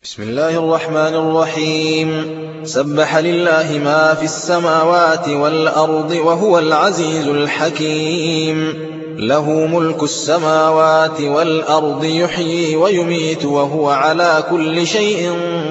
بسم الله الرحمن الرحيم. سبح لله ما في السماوات والأرض وهو العزيز الحكيم. له ملك السماوات والأرض يحيي ويميت وهو على كل شيء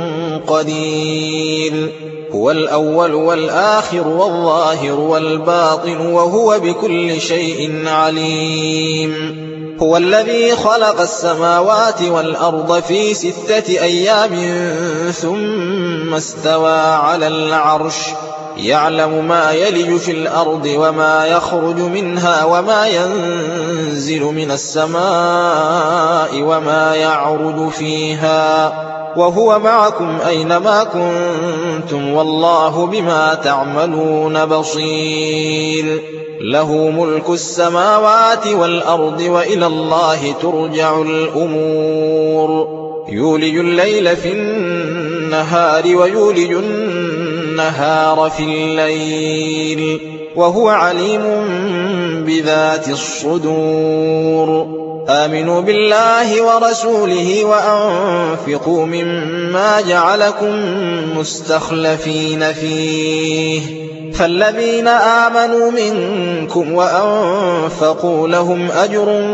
قدير. هو الأول والآخر والظاهر والباطن وهو بكل شيء عليم. هو الذي خلق السماوات والأرض في 6 أيام ثم استوى على العرش يعلم ما يلج في الأرض وما يخرج منها وما ينزل من السماء وما يعرج فيها وهو معكم أينما كنتم والله بما تعملون بصير. له ملك السماوات والأرض وإلى الله ترجع الأمور. يولج الليل في النهار ويولج النهار في الليل وهو عليم بذات الصدور. آمنوا بالله ورسوله وأنفقوا مما جعلكم مستخلفين فيه فالذين آمنوا منكم وأنفقوا لهم أجر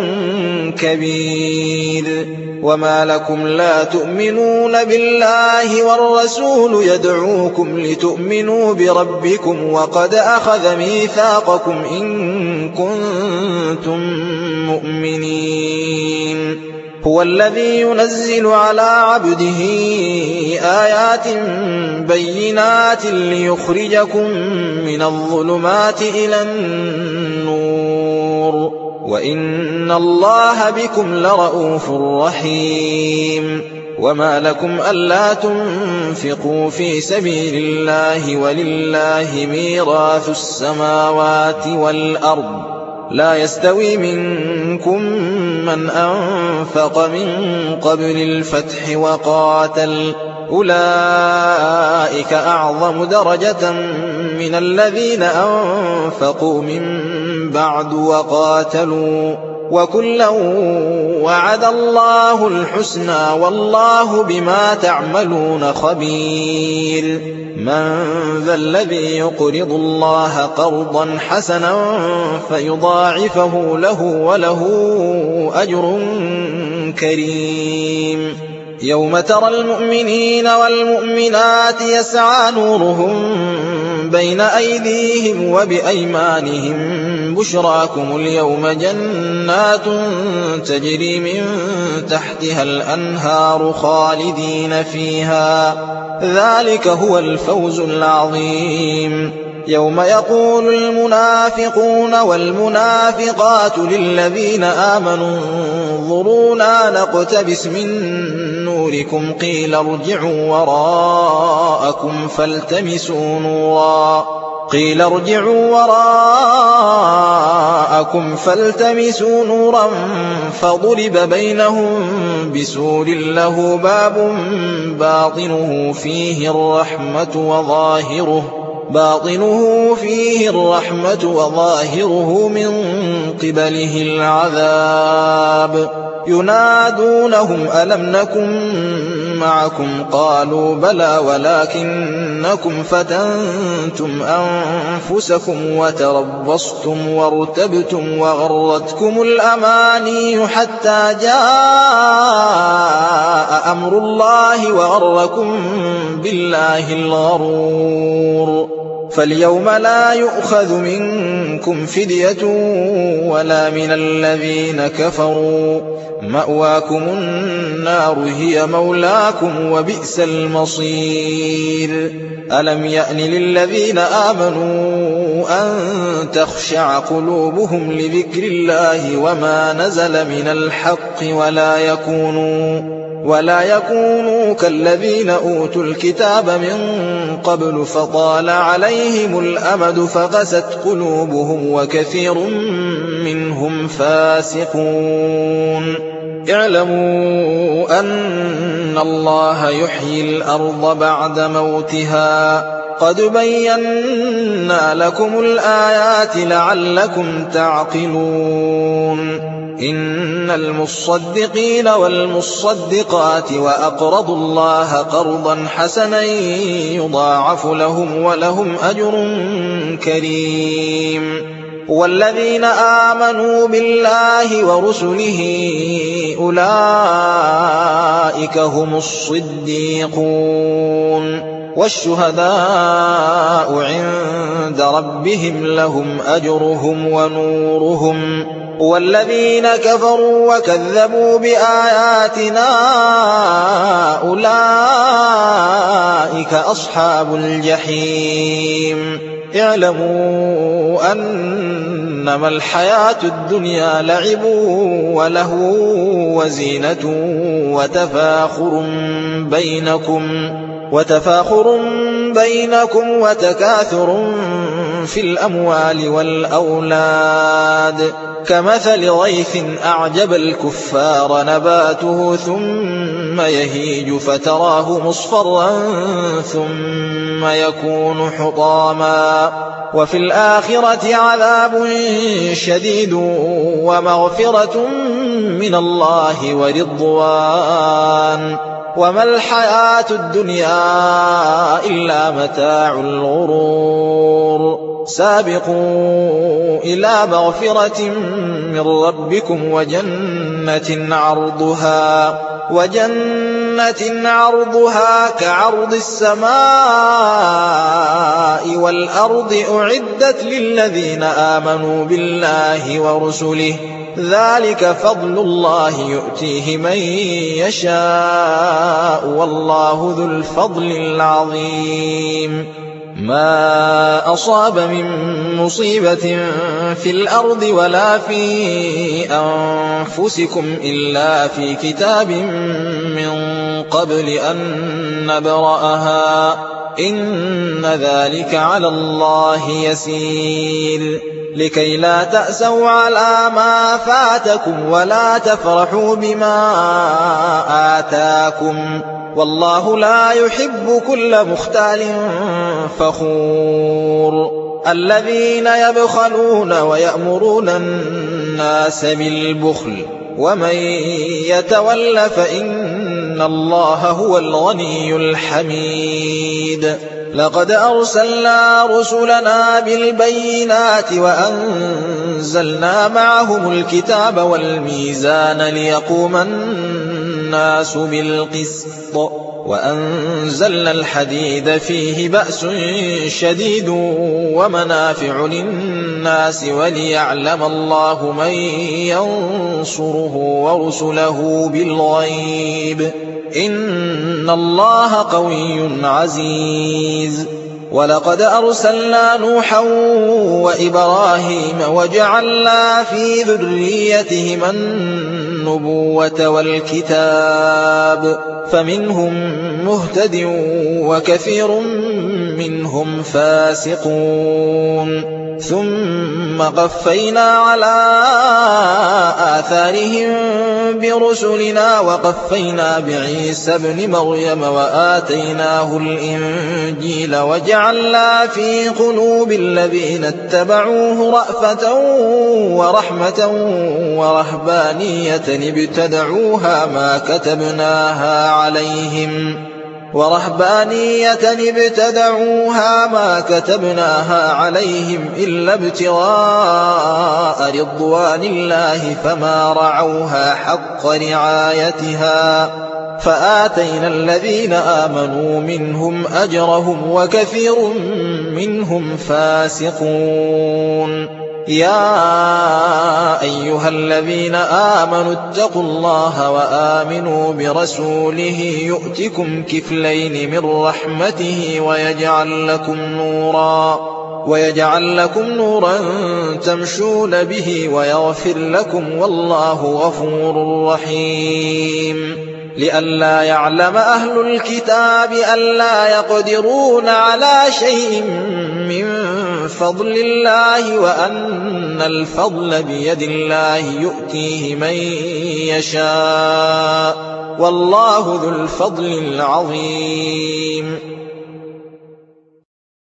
كبير. وما لكم لا تؤمنون بالله والرسول يدعوكم لتؤمنوا بربكم وقد أخذ ميثاقكم إن كنتم مؤمنين. هو الذي ينزل على عبده آيات بينات ليخرجكم من الظلمات إلى النور وإن الله بكم لرءوف رحيم. وما لكم ألا تنفقوا في سبيل الله ولله ميراث السماوات والأرض لا يستوي منكم من أنفق من قبل الفتح وقاتل أولئك أعظم درجة من الذين أنفقوا من بعد وقاتلوا وكلا وعد الله الحسنى والله بما تعملون خبير. من ذا الذي يقرض الله قرضا حسنا فيضاعفه له وله أجر كريم. يوم ترى المؤمنين والمؤمنات يسعى نورهم بين أيديهم وبأيمانهم بشراكم اليوم جنات تجري من تحتها الأنهار خالدين فيها ذلك هو الفوز العظيم. يوم يقول المنافقون والمنافقات للذين آمنوا انظرونا نقتبس من نوركم قيل ارجعوا وراءكم فالتمسوا نورا فضرب بينهم بسور له باب باطنه فيه الرحمة وظاهره من قبله العذاب. ينادونهم ألم نكن معكم قالوا بلى ولكنكم فتنتم أنفسكم وتربصتم وارتبتم وغرتكم الأماني حتى جاء أمر الله وغركم بالله الغرور. فاليوم لا يؤخذ منكم فدية ولا من الذين كفروا مأواكم النار هي مولاكم وبئس المصير. ألم يأن للذين آمنوا أن تخشع قلوبهم لذكر الله وما نزل من الحق ولا يكونوا كالذين أوتوا الكتاب من قبل فطال عليهم الأمد فقست قلوبهم وكثير منهم فاسقون. اعلموا أن الله يحيي الأرض بعد موتها قد بينا لكم الآيات لعلكم تعقلون. إن المصدقين والمصدقات وأقرضوا الله قرضا حسنا يضاعف لهم ولهم أجر كريم. والذين آمنوا بالله ورسله أولئك هم الصديقون والشهداء عند ربهم لهم أجرهم ونورهم. والذين كفروا وكذبوا بآياتنا أولئك أصحاب الجحيم. اعلموا أنما الحياة الدنيا لعب ولهو وزينة وتفاخر بينكم وتكاثر في الأموال والأولاد كمثل غيث أعجب الكفار نباته ثم يهيج فتراه مصفرا ثم يكون حطاما وفي الآخرة عذاب شديد ومغفرة من الله ورضوان وما الحياة الدنيا إلا متاع الغرور. سابقوا إلى مغفرة من ربكم وجنة عرضها كعرض السماء والأرض أعدت للذين آمنوا بالله ورسله ذلك فضل الله يؤتيه من يشاء والله ذو الفضل العظيم. ما أصاب من مصيبة في الأرض ولا في أنفسكم إلا في كتاب من قبل أن نبرأها إن ذلك على الله يسير. لكي لا تأسوا على ما فاتكم ولا تفرحوا بما آتاكم والله لا يحب كل مختال فخور. الذين يبخلون ويأمرون الناس بالبخل ومن يتول فإن الله هو الغني الحميد. لقد أرسلنا رسلنا بالبينات وأنزلنا معهم الكتاب والميزان ليقوم الناس بالقسط وأنزلنا الحديد فيه بأس شديد ومنافع للناس وليعلم الله من ينصره ورسله بالغيب إن الله قوي عزيز. ولقد أرسلنا نوحا وإبراهيم وجعلنا في ذريتهما النبوة والكتاب فمنهم مهتد وكثير منهم فاسقون. ثم قفينا على آثارهم برسلنا وقفينا بعيسى ابن مريم وآتيناه الإنجيل وجعلنا في قلوب الذين اتبعوه رأفة ورحمة ورهبانية ابتدعوها ما كتبناها عليهم إلا ابتغاء رضوان الله فما رعوها حق رعايتها فآتينا الذين آمنوا منهم أجرهم وكثير منهم فاسقون. يا أيها الذين آمنوا اتقوا الله وآمنوا برسوله يؤتكم كفلين من رحمته ويجعل لكم نورا تمشون به ويغفر لكم والله غفور رحيم. لئلا يعلم أهل الكتاب ألا يقدرون على شيء من فضل الله وأن الفضل بيد الله يؤتيه من يشاء والله ذو الفضل العظيم.